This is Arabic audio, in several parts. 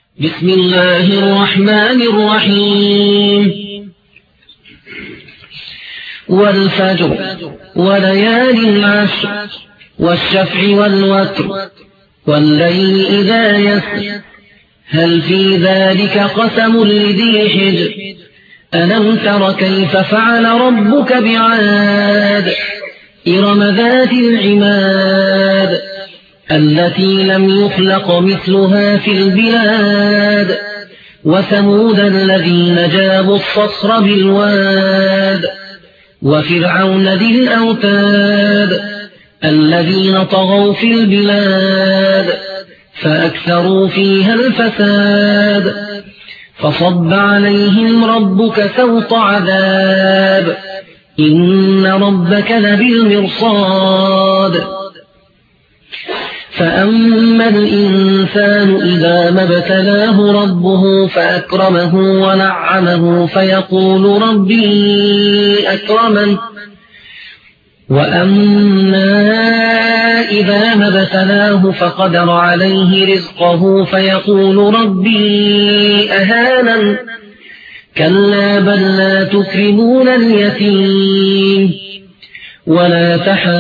بسم الله الرحمن الرحيم والفجر وليال عشر والشفع والوتر والليل إذا يسر هل في ذلك قسم لذي حجر ألم تر كيف فعل ربك بعاد إرم ذات العماد التي لم يخلق مثلها في البلاد وثمود الذين جابوا الصخر بالواد وفرعون ذي الأوتاد الذين طغوا في البلاد فأكثروا فيها الفساد فصب عليهم ربك سوط عذاب إن ربك لبالمرصاد فأما الإنسان إذا ما ابتلاه ربه فأكرمه ونعمه فيقول ربي أكرمن وأما إذا ما ابتلاه فقدر عليه رزقه فيقول ربي أهانن كلا بل لا تكرمون اليتيم ولا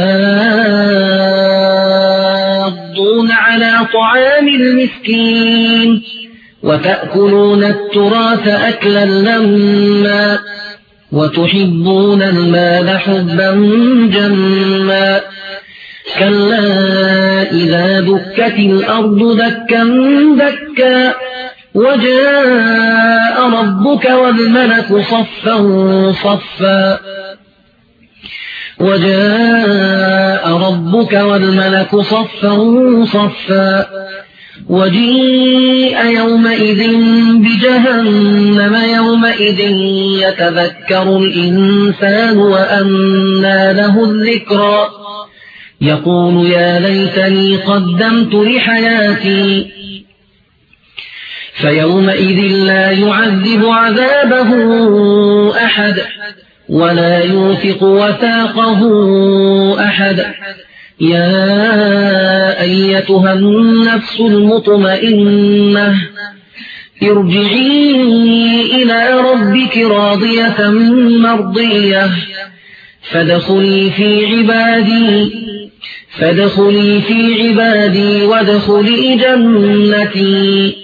تحاضون على طعام المسكين وتأكلون التراث أكلا لما وتحبون المال حبا جما كلا إذا دكت الأرض دكا دكا وجاء ربك والملك صفا صفا وجيء يومئذ بجهنم يومئذ يتذكر الإنسان وأنى له الذكرى يقول يا ليتني قدمت لحياتي فيومئذ لا يعذب عذابه أحد ولا يوثق وثاقه أحد يا أيتها النفس المطمئنة ارجعي إلى ربك راضية مرضية فادخلي في عبادي وادخلي جنتي